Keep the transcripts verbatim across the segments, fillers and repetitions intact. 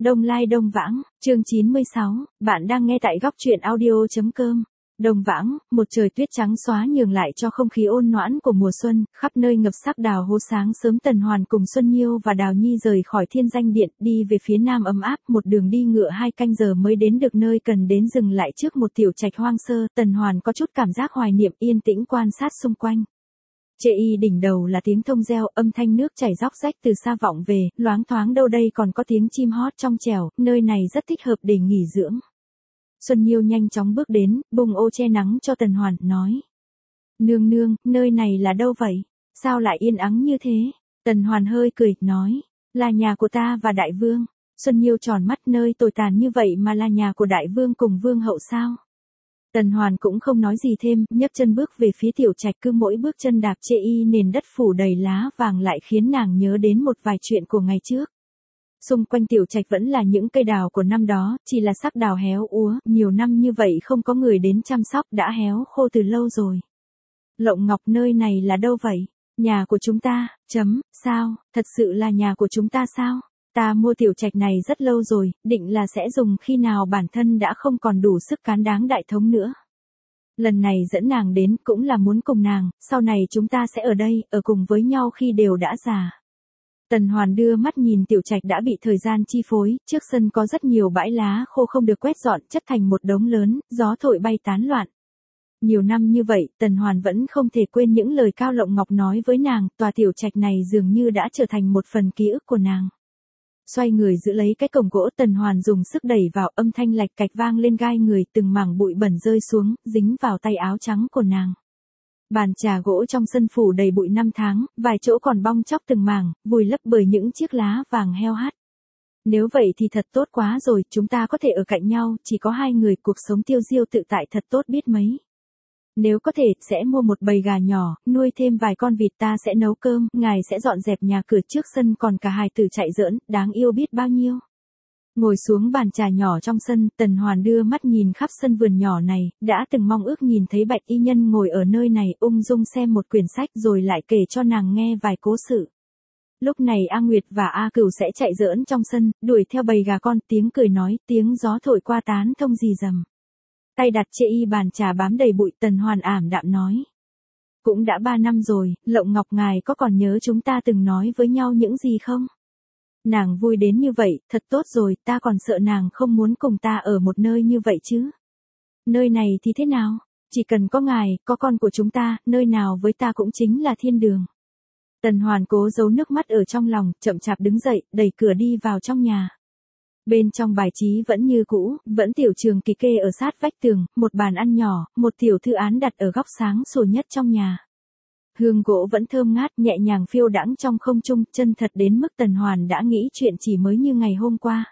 Đông Lai Đông Vãng, chương chín mươi sáu, bạn đang nghe tại góc truyện audio.com. Đông Vãng, một trời tuyết trắng xóa nhường lại cho không khí ôn noãn của mùa xuân, khắp nơi ngập sắc đào hố. Sáng sớm Tần Hoàn cùng Xuân Nhiêu và Đào Nhi rời khỏi Thiên Danh Điện, đi về phía nam ấm áp, một đường đi ngựa hai canh giờ mới đến được nơi cần đến, dừng lại trước một tiểu trạch hoang sơ. Tần Hoàn có chút cảm giác hoài niệm, yên tĩnh quan sát xung quanh. Chê y đỉnh đầu là tiếng thông reo, âm thanh nước chảy róc rách từ xa vọng về, loáng thoáng đâu đây còn có tiếng chim hót trong trẻo, nơi này rất thích hợp để nghỉ dưỡng. Xuân Nhiêu nhanh chóng bước đến, bung ô che nắng cho Tần Hoàn, nói. Nương nương, nơi này là đâu vậy? Sao lại yên ắng như thế? Tần Hoàn hơi cười, nói. Là nhà của ta và đại vương. Xuân Nhiêu tròn mắt, nơi tồi tàn như vậy mà là nhà của đại vương cùng vương hậu sao? Tần Hoàn cũng không nói gì thêm, nhấc chân bước về phía tiểu trạch, cứ mỗi bước chân đạp chê y nền đất phủ đầy lá vàng lại khiến nàng nhớ đến một vài chuyện của ngày trước. Xung quanh tiểu trạch vẫn là những cây đào của năm đó, chỉ là sắc đào héo úa, nhiều năm như vậy không có người đến chăm sóc, đã héo khô từ lâu rồi. Lộng Ngọc, nơi này là đâu vậy? Nhà của chúng ta, chấm, sao, thật sự là nhà của chúng ta sao? Ta mua tiểu trạch này rất lâu rồi, định là sẽ dùng khi nào bản thân đã không còn đủ sức cán đáng đại thống nữa. Lần này dẫn nàng đến cũng là muốn cùng nàng, sau này chúng ta sẽ ở đây, ở cùng với nhau khi đều đã già. Tần Hoàn đưa mắt nhìn tiểu trạch đã bị thời gian chi phối, trước sân có rất nhiều bãi lá khô không được quét dọn, chất thành một đống lớn, gió thổi bay tán loạn. Nhiều năm như vậy, Tần Hoàn vẫn không thể quên những lời Cao Lộng Ngọc nói với nàng, tòa tiểu trạch này dường như đã trở thành một phần ký ức của nàng. Xoay người giữ lấy cái cổng gỗ, Tần Hoàn dùng sức đẩy vào, âm thanh lạch cạch vang lên gai người, từng mảng bụi bẩn rơi xuống, dính vào tay áo trắng của nàng. Bàn trà gỗ trong sân phủ đầy bụi năm tháng, vài chỗ còn bong chóc từng mảng, vùi lấp bởi những chiếc lá vàng heo hắt. Nếu vậy thì thật tốt quá rồi, chúng ta có thể ở cạnh nhau, chỉ có hai người, cuộc sống tiêu diêu tự tại thật tốt biết mấy. Nếu có thể, sẽ mua một bầy gà nhỏ, nuôi thêm vài con vịt, ta sẽ nấu cơm, ngài sẽ dọn dẹp nhà cửa, trước sân còn cả hài tử chạy giỡn, đáng yêu biết bao nhiêu. Ngồi xuống bàn trà nhỏ trong sân, Tần Hoàn đưa mắt nhìn khắp sân vườn nhỏ này, đã từng mong ước nhìn thấy Bạch y nhân ngồi ở nơi này, ung dung xem một quyển sách rồi lại kể cho nàng nghe vài cố sự. Lúc này A Nguyệt và A Cửu sẽ chạy giỡn trong sân, đuổi theo bầy gà con, tiếng cười nói, tiếng gió thổi qua tán thông rì rầm. Tay đặt chê y bàn trà bám đầy bụi, Tần Hoàn ảm đạm nói. Cũng đã ba năm rồi, Lộng Ngọc ngài có còn nhớ chúng ta từng nói với nhau những gì không? Nàng vui đến như vậy, thật tốt rồi, ta còn sợ nàng không muốn cùng ta ở một nơi như vậy chứ. Nơi này thì thế nào? Chỉ cần có ngài, có con của chúng ta, nơi nào với ta cũng chính là thiên đường. Tần Hoàn cố giấu nước mắt ở trong lòng, chậm chạp đứng dậy, đẩy cửa đi vào trong nhà. Bên trong bài trí vẫn như cũ, vẫn tiểu trường kỳ kê ở sát vách tường, một bàn ăn nhỏ, một tiểu thư án đặt ở góc sáng sủa nhất trong nhà. Hương gỗ vẫn thơm ngát, nhẹ nhàng phiêu đãng trong không trung, chân thật đến mức Tần Hoàn đã nghĩ chuyện chỉ mới như ngày hôm qua.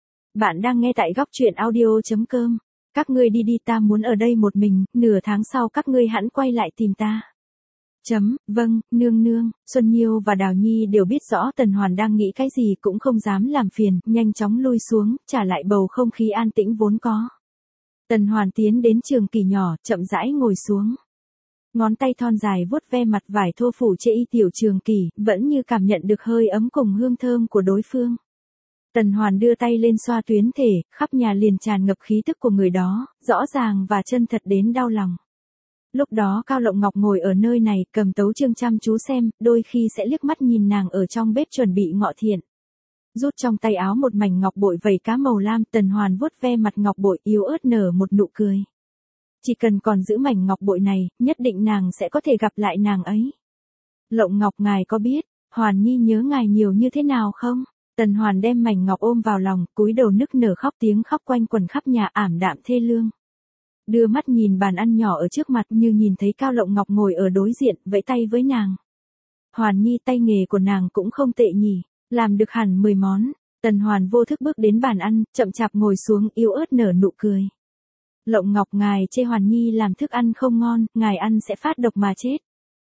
Bạn đang nghe tại góc truyện audio.com. Các ngươi đi đi, ta muốn ở đây một mình, nửa tháng sau các ngươi hẵn quay lại tìm ta. Chấm, vâng, nương nương. Xuân Nhiêu và Đào Nhi đều biết rõ Tần Hoàn đang nghĩ cái gì, cũng không dám làm phiền, nhanh chóng lui xuống, trả lại bầu không khí an tĩnh vốn có. Tần Hoàn tiến đến trường kỳ nhỏ, chậm rãi ngồi xuống. Ngón tay thon dài vuốt ve mặt vải thô phủ chê y tiểu trường kỳ, vẫn như cảm nhận được hơi ấm cùng hương thơm của đối phương. Tần Hoàn đưa tay lên xoa tuyến thể, khắp nhà liền tràn ngập khí tức của người đó, rõ ràng và chân thật đến đau lòng. Lúc đó Cao Lộng Ngọc ngồi ở nơi này, cầm tấu chương chăm chú xem, đôi khi sẽ liếc mắt nhìn nàng ở trong bếp chuẩn bị ngọ thiện. Rút trong tay áo một mảnh ngọc bội vẩy cá màu lam, Tần Hoàn vuốt ve mặt ngọc bội, yếu ớt nở một nụ cười. Chỉ cần còn giữ mảnh ngọc bội này, nhất định nàng sẽ có thể gặp lại nàng ấy. Lộng Ngọc, ngài có biết, Hoàn Nhi nhớ ngài nhiều như thế nào không? Tần Hoàn đem mảnh ngọc ôm vào lòng, cúi đầu nức nở khóc, tiếng khóc quanh quần khắp nhà, ảm đạm thê lương. Đưa mắt nhìn bàn ăn nhỏ ở trước mặt, như nhìn thấy Cao Lộng Ngọc ngồi ở đối diện, vẫy tay với nàng. Hoàn Nhi, tay nghề của nàng cũng không tệ nhỉ, làm được hẳn mười món. Tần Hoàn vô thức bước đến bàn ăn, chậm chạp ngồi xuống, yếu ớt nở nụ cười. Lộng Ngọc, ngài chê Hoàn Nhi làm thức ăn không ngon, ngài ăn sẽ phát độc mà chết.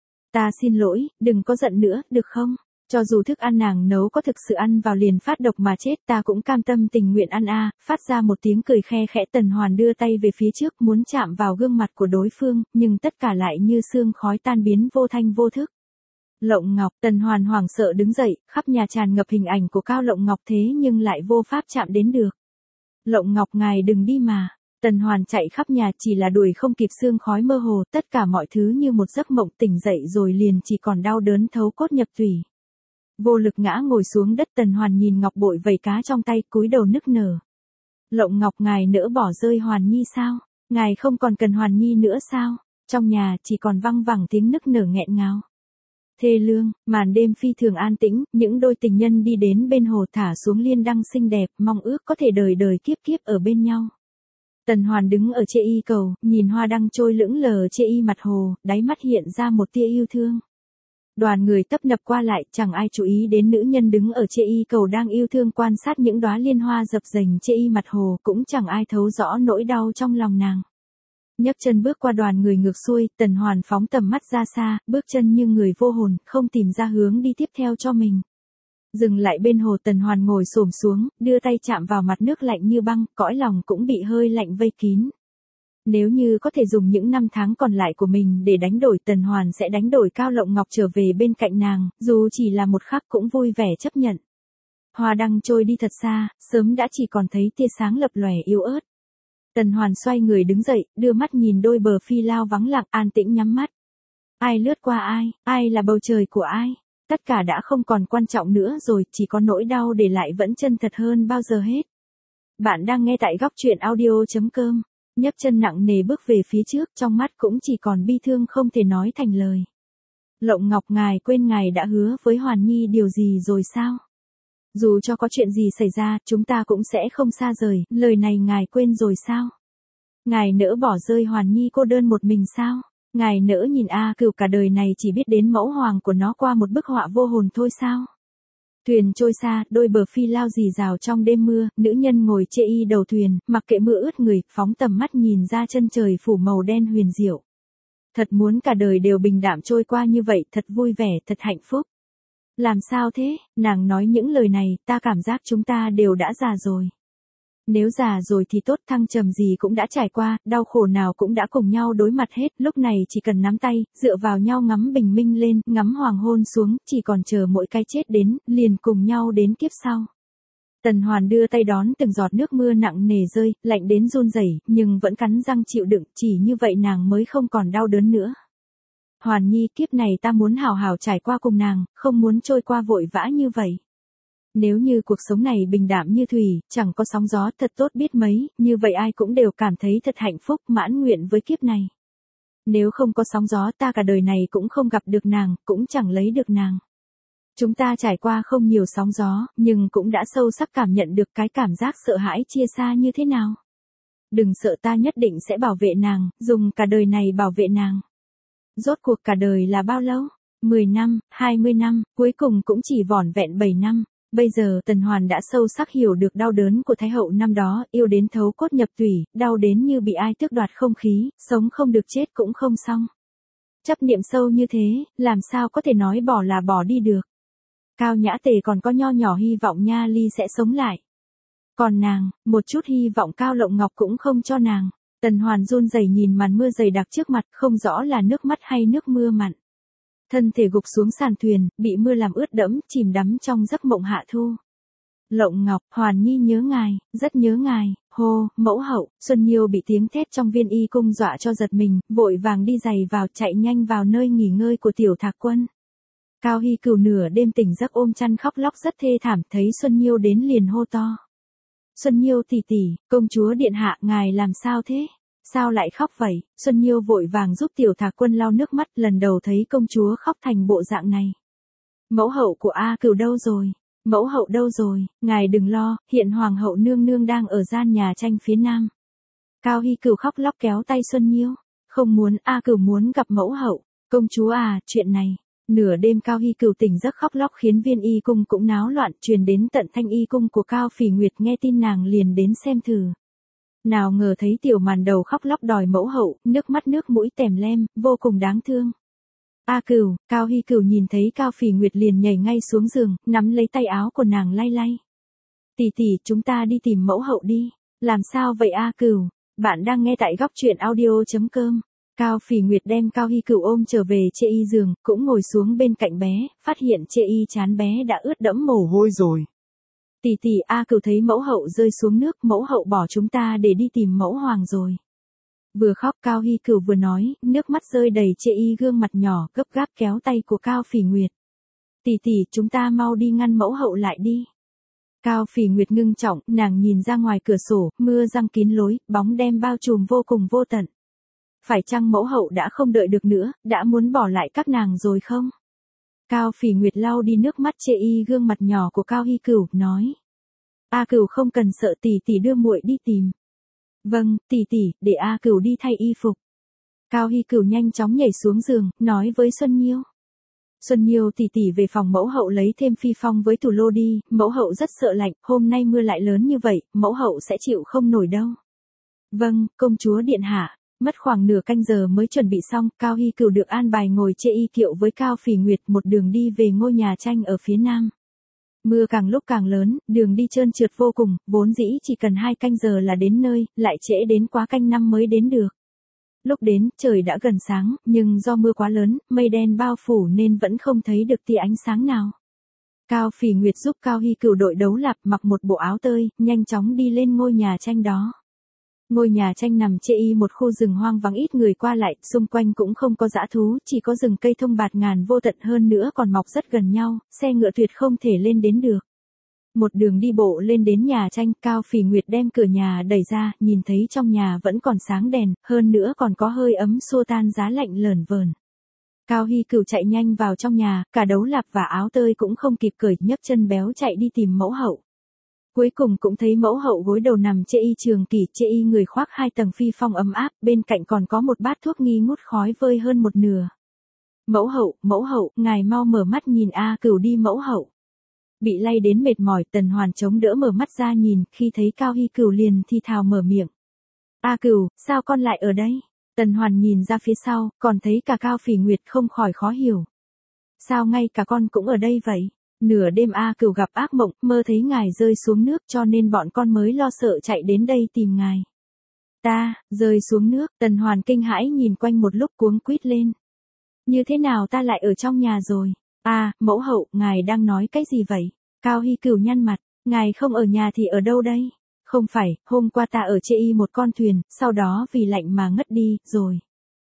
Ta xin lỗi, đừng có giận nữa, được không? Cho dù thức ăn nàng nấu có thực sự ăn vào liền phát độc mà chết, ta cũng cam tâm tình nguyện ăn a. À. Phát ra một tiếng cười khe khẽ, Tần Hoàn đưa tay về phía trước muốn chạm vào gương mặt của đối phương, nhưng tất cả lại như sương khói tan biến vô thanh vô thức. Lộng Ngọc, Tần Hoàn hoảng sợ đứng dậy, khắp nhà tràn ngập hình ảnh của Cao Lộng Ngọc thế nhưng lại vô pháp chạm đến được. Lộng Ngọc ngài đừng đi mà. Tần Hoàn chạy khắp nhà chỉ là đuổi không kịp, sương khói mơ hồ, tất cả mọi thứ như một giấc mộng, tỉnh dậy rồi liền chỉ còn đau đớn thấu cốt nhập tủy. Vô lực ngã ngồi xuống đất, Tần Hoàn nhìn ngọc bội vẩy cá trong tay, cúi đầu nức nở. Lộng Ngọc ngài nỡ bỏ rơi Hoàn Nhi sao? Ngài không còn cần Hoàn Nhi nữa sao? Trong nhà chỉ còn văng vẳng tiếng nức nở nghẹn ngào. Thê lương, màn đêm phi thường an tĩnh, những đôi tình nhân đi đến bên hồ thả xuống liên đăng xinh đẹp, mong ước có thể đời đời kiếp kiếp ở bên nhau. Tần Hoàn đứng ở Chê Y cầu, nhìn hoa đăng trôi lững lờ Chê Y mặt hồ, đáy mắt hiện ra một tia yêu thương. Đoàn người tấp nập qua lại, chẳng ai chú ý đến nữ nhân đứng ở Chê Y cầu đang yêu thương quan sát những đóa liên hoa dập dềnh Chê Y mặt hồ, cũng chẳng ai thấu rõ nỗi đau trong lòng nàng. Nhấc chân bước qua đoàn người ngược xuôi, Tần Hoàn phóng tầm mắt ra xa, bước chân như người vô hồn, không tìm ra hướng đi tiếp theo cho mình. Dừng lại bên hồ, Tần Hoàn ngồi xổm xuống, đưa tay chạm vào mặt nước lạnh như băng, cõi lòng cũng bị hơi lạnh vây kín. Nếu như có thể dùng những năm tháng còn lại của mình để đánh đổi, Tần Hoàn sẽ đánh đổi Cao Lộng Ngọc trở về bên cạnh nàng, dù chỉ là một khắc cũng vui vẻ chấp nhận. Hoa đăng trôi đi thật xa, sớm đã chỉ còn thấy tia sáng lập lòe yếu ớt. Tần Hoàn xoay người đứng dậy, đưa mắt nhìn đôi bờ phi lao vắng lặng, an tĩnh nhắm mắt. Ai lướt qua ai, ai là bầu trời của ai, tất cả đã không còn quan trọng nữa rồi, chỉ có nỗi đau để lại vẫn chân thật hơn bao giờ hết. Bạn đang nghe tại góc truyện audio chấm com. Nhấc chân nặng nề bước về phía trước, trong mắt cũng chỉ còn bi thương không thể nói thành lời. Lộng Ngọc ngài quên ngài đã hứa với Hoàn Nhi điều gì rồi sao? Dù cho có chuyện gì xảy ra, chúng ta cũng sẽ không xa rời, lời này ngài quên rồi sao? Ngài nỡ bỏ rơi Hoàn Nhi cô đơn một mình sao? Ngài nỡ nhìn A Cửu cả đời này chỉ biết đến mẫu hoàng của nó qua một bức họa vô hồn thôi sao? Thuyền trôi xa, đôi bờ phi lao rì rào trong đêm mưa, nữ nhân ngồi Chê Y đầu thuyền, mặc kệ mưa ướt người, phóng tầm mắt nhìn ra chân trời phủ màu đen huyền diệu. Thật muốn cả đời đều bình đạm trôi qua như vậy, thật vui vẻ, thật hạnh phúc. Làm sao thế? Nàng nói những lời này, ta cảm giác chúng ta đều đã già rồi. Nếu già rồi thì tốt, thăng trầm gì cũng đã trải qua, đau khổ nào cũng đã cùng nhau đối mặt hết, lúc này chỉ cần nắm tay, dựa vào nhau ngắm bình minh lên, ngắm hoàng hôn xuống, chỉ còn chờ mỗi cái chết đến, liền cùng nhau đến kiếp sau. Tần Hoàn đưa tay đón từng giọt nước mưa nặng nề rơi, lạnh đến run rẩy, nhưng vẫn cắn răng chịu đựng, chỉ như vậy nàng mới không còn đau đớn nữa. Hoàn Nhi, kiếp này ta muốn hào hào trải qua cùng nàng, không muốn trôi qua vội vã như vậy. Nếu như cuộc sống này bình đạm như thủy, chẳng có sóng gió, thật tốt biết mấy, như vậy ai cũng đều cảm thấy thật hạnh phúc, mãn nguyện với kiếp này. Nếu không có sóng gió, ta cả đời này cũng không gặp được nàng, cũng chẳng lấy được nàng. Chúng ta trải qua không nhiều sóng gió, nhưng cũng đã sâu sắc cảm nhận được cái cảm giác sợ hãi chia xa như thế nào. Đừng sợ, ta nhất định sẽ bảo vệ nàng, dùng cả đời này bảo vệ nàng. Rốt cuộc cả đời là bao lâu? mười năm, hai mươi năm, cuối cùng cũng chỉ vỏn vẹn bảy năm. Bây giờ Tần Hoàn đã sâu sắc hiểu được đau đớn của Thái hậu năm đó, yêu đến thấu cốt nhập tủy, đau đến như bị ai tước đoạt không khí, sống không được chết cũng không xong. Chấp niệm sâu như thế, làm sao có thể nói bỏ là bỏ đi được. Cao Nhã Tề còn có nho nhỏ hy vọng Nha Ly sẽ sống lại. Còn nàng, một chút hy vọng Cao Lộng Ngọc cũng không cho nàng. Tần Hoàn run rẩy nhìn màn mưa dày đặc trước mặt, không rõ là nước mắt hay nước mưa mặn. Thân thể gục xuống sàn thuyền, bị mưa làm ướt đẫm, chìm đắm trong giấc mộng hạ thu. Lộng Ngọc, Hoàn Nhi nhớ ngài, rất nhớ ngài, hô, mẫu hậu. Xuân Nhiêu bị tiếng thét trong Viên Y cung dọa cho giật mình, vội vàng đi giày vào, chạy nhanh vào nơi nghỉ ngơi của Tiểu Thạc Quân. Cao Hy Cửu nửa đêm tỉnh giấc ôm chăn khóc lóc rất thê thảm, thấy Xuân Nhiêu đến liền hô to. Xuân Nhiêu tỷ tỷ, công chúa điện hạ, ngài làm sao thế? Sao lại khóc vậy? Xuân Nhiêu vội vàng giúp Tiểu Thạc Quân lau nước mắt, lần đầu thấy công chúa khóc thành bộ dạng này. Mẫu hậu của A Cửu đâu rồi? Mẫu hậu đâu rồi? Ngài đừng lo, hiện hoàng hậu nương nương đang ở gian nhà tranh phía nam. Cao Hy Cửu khóc lóc kéo tay Xuân Nhiêu. Không muốn, A Cửu muốn gặp mẫu hậu. Công chúa à, chuyện này. Nửa đêm Cao Hy Cửu tỉnh giấc khóc lóc khiến Viên Y cung cũng náo loạn, truyền đến tận Thanh Y cung của Cao Phỉ Nguyệt, nghe tin nàng liền đến xem thử. Nào ngờ thấy tiểu màn đầu khóc lóc đòi mẫu hậu, nước mắt nước mũi tèm lem, vô cùng đáng thương. A Cửu, Cao Hy Cửu nhìn thấy Cao Phỉ Nguyệt liền nhảy ngay xuống giường, nắm lấy tay áo của nàng lay lay. Tỷ tỷ, chúng ta đi tìm mẫu hậu đi. Làm sao vậy A Cửu? Bạn đang nghe tại góc truyện audio chấm com. Cao Phỉ Nguyệt đem Cao Hy Cửu ôm trở về Chê Y giường, cũng ngồi xuống bên cạnh bé, phát hiện Chê Y trán bé đã ướt đẫm mồ hôi rồi. Tỷ tỷ A Cửu thấy mẫu hậu rơi xuống nước, mẫu hậu bỏ chúng ta để đi tìm mẫu hoàng rồi. Vừa khóc Cao Hy Cửu vừa nói, nước mắt rơi đầy Chê Y gương mặt nhỏ, gấp gáp kéo tay của Cao Phỉ Nguyệt. Tỷ tỷ, chúng ta mau đi ngăn mẫu hậu lại đi. Cao Phỉ Nguyệt ngưng trọng, nàng nhìn ra ngoài cửa sổ, mưa giăng kín lối, bóng đêm bao trùm vô cùng vô tận. Phải chăng mẫu hậu đã không đợi được nữa, đã muốn bỏ lại các nàng rồi không? Cao Phỉ Nguyệt lau đi nước mắt Chê Y gương mặt nhỏ của Cao Hy Cửu, nói. A Cửu không cần sợ, tỷ tỷ đưa muội đi tìm. Vâng, tỷ tỷ, để A Cửu đi thay y phục. Cao Hy Cửu nhanh chóng nhảy xuống giường, nói với Xuân Nhiêu. Xuân Nhiêu tỷ tỷ về phòng mẫu hậu lấy thêm phi phong với tủ lô đi, mẫu hậu rất sợ lạnh, hôm nay mưa lại lớn như vậy, mẫu hậu sẽ chịu không nổi đâu. Vâng, công chúa điện hạ. Mất khoảng nửa canh giờ mới chuẩn bị xong, Cao Hy Cửu được an bài ngồi Chê Y kiệu với Cao Phỉ Nguyệt một đường đi về ngôi nhà tranh ở phía nam. Mưa càng lúc càng lớn, đường đi trơn trượt vô cùng, vốn dĩ chỉ cần hai canh giờ là đến nơi, lại trễ đến quá canh năm mới đến được. Lúc đến, trời đã gần sáng, nhưng do mưa quá lớn, mây đen bao phủ nên vẫn không thấy được tia ánh sáng nào. Cao Phỉ Nguyệt giúp Cao Hy Cửu đội đấu lạp, mặc một bộ áo tơi, nhanh chóng đi lên ngôi nhà tranh đó. Ngôi nhà tranh nằm Chê Y một khu rừng hoang vắng ít người qua lại, xung quanh cũng không có dã thú, chỉ có rừng cây thông bạt ngàn vô tận, hơn nữa còn mọc rất gần nhau, xe ngựa tuyệt không thể lên đến được. Một đường đi bộ lên đến nhà tranh, Cao Phỉ Nguyệt đem cửa nhà đẩy ra, nhìn thấy trong nhà vẫn còn sáng đèn, hơn nữa còn có hơi ấm xua tan giá lạnh lởn vởn. Cao Hy Cửu chạy nhanh vào trong nhà, cả đấu lạp và áo tơi cũng không kịp cởi, nhấc chân béo chạy đi tìm mẫu hậu. Cuối cùng cũng thấy mẫu hậu gối đầu nằm Chê Y trường kỷ, Chê Y người khoác hai tầng phi phong ấm áp, bên cạnh còn có một bát thuốc nghi ngút khói vơi hơn một nửa. Mẫu hậu, mẫu hậu, ngài mau mở mắt nhìn A Cửu đi mẫu hậu. Bị lay đến mệt mỏi, Tần Hoàn chống đỡ mở mắt ra nhìn, khi thấy Cao Hy Cửu liền thi thào mở miệng. A Cửu, sao con lại ở đây? Tần Hoàn nhìn ra phía sau, còn thấy cả Cao Phỉ Nguyệt, không khỏi khó hiểu. Sao ngay cả con cũng ở đây vậy? Nửa đêm A Cửu gặp ác mộng, mơ thấy ngài rơi xuống nước cho nên bọn con mới lo sợ chạy đến đây tìm ngài. Ta, rơi xuống nước, Tần Hoàn kinh hãi nhìn quanh một lúc cuống quýt lên. Như thế nào ta lại ở trong nhà rồi? À, mẫu hậu, ngài đang nói cái gì vậy? Cao Hy Cửu nhăn mặt, ngài không ở nhà thì ở đâu đây? Không phải, hôm qua ta ở Chê Y một con thuyền, sau đó vì lạnh mà ngất đi, rồi.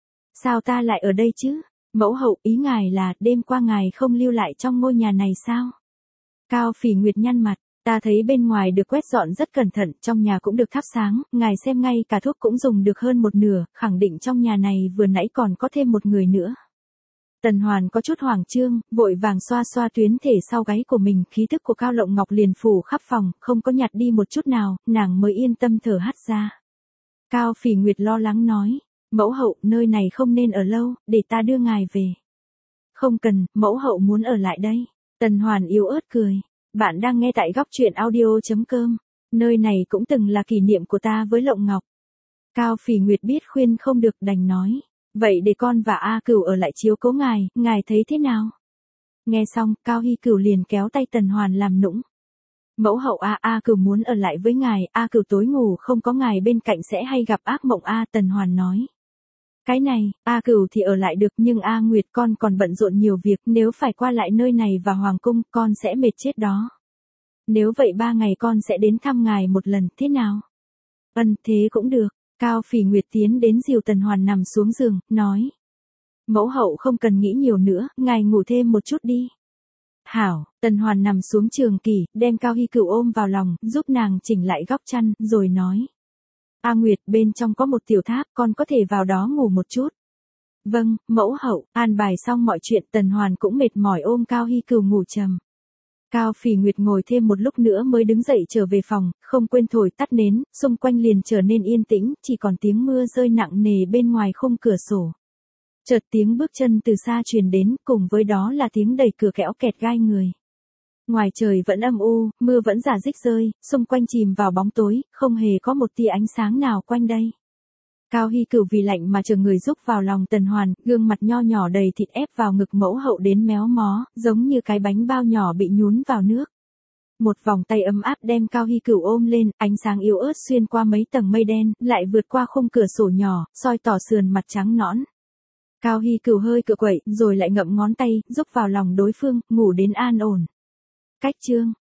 Sao ta lại ở đây chứ? Mẫu hậu, ý ngài là, đêm qua ngài không lưu lại trong ngôi nhà này sao? Cao Phỉ Nguyệt nhăn mặt, ta thấy bên ngoài được quét dọn rất cẩn thận, trong nhà cũng được thắp sáng, ngài xem ngay cả thuốc cũng dùng được hơn một nửa, khẳng định trong nhà này vừa nãy còn có thêm một người nữa. Tần Hoàn có chút hoảng trương, vội vàng xoa xoa tuyến thể sau gáy của mình, khí thức của Cao Lộng Ngọc liền phủ khắp phòng, không có nhạt đi một chút nào, nàng mới yên tâm thở hắt ra. Cao Phỉ Nguyệt lo lắng nói. Mẫu hậu, nơi này không nên ở lâu, để ta đưa ngài về. Không cần, mẫu hậu muốn ở lại đây. Tần Hoàn yếu ớt cười. Bạn đang nghe tại góc truyện audio.com. Nơi này cũng từng là kỷ niệm của ta với Lộng Ngọc. Cao Phỉ Nguyệt biết khuyên không được đành nói. Vậy để con và A Cửu ở lại chiếu cố ngài, ngài thấy thế nào? Nghe xong, Cao Hy Cửu liền kéo tay Tần Hoàn làm nũng. Mẫu hậu A A Cửu muốn ở lại với ngài, A Cửu tối ngủ không có ngài bên cạnh sẽ hay gặp ác mộng A, Tần Hoàn nói. Cái này, A Cửu thì ở lại được nhưng A Nguyệt con còn bận rộn nhiều việc, nếu phải qua lại nơi này và hoàng cung, con sẽ mệt chết đó. Nếu vậy ba ngày con sẽ đến thăm ngài một lần, thế nào? Ân, thế cũng được. Cao Phỉ Nguyệt tiến đến dìu Tần Hoàn nằm xuống giường, nói. Mẫu hậu không cần nghĩ nhiều nữa, ngài ngủ thêm một chút đi. Hảo, Tần Hoàn nằm xuống trường kỷ, đem Cao Hy Cửu ôm vào lòng, giúp nàng chỉnh lại góc chăn, rồi nói. A Nguyệt, bên trong có một tiểu tháp, con có thể vào đó ngủ một chút. Vâng, mẫu hậu, an bài xong mọi chuyện, Tần Hoàn cũng mệt mỏi ôm Cao Hy Cửu ngủ trầm. Cao Phỉ Nguyệt ngồi thêm một lúc nữa mới đứng dậy trở về phòng, không quên thổi tắt nến, xung quanh liền trở nên yên tĩnh, chỉ còn tiếng mưa rơi nặng nề bên ngoài khung cửa sổ. Chợt tiếng bước chân từ xa truyền đến, cùng với đó là tiếng đẩy cửa kẽo kẹt gai người. Ngoài trời vẫn âm u, mưa vẫn rả rích rơi, xung quanh chìm vào bóng tối, không hề có một tia ánh sáng nào quanh đây. Cao Hy Cửu vì lạnh mà chờ người giúp vào lòng Tần Hoàn, gương mặt nho nhỏ đầy thịt ép vào ngực mẫu hậu đến méo mó, giống như cái bánh bao nhỏ bị nhún vào nước. Một vòng tay ấm áp đem Cao Hy Cửu ôm lên, ánh sáng yếu ớt xuyên qua mấy tầng mây đen, lại vượt qua khung cửa sổ nhỏ, soi tỏ sườn mặt trắng nõn. Cao Hy Cửu hơi cựa quậy, rồi lại ngậm ngón tay, giúp vào lòng đối phương, ngủ đến an ổn. Cách chương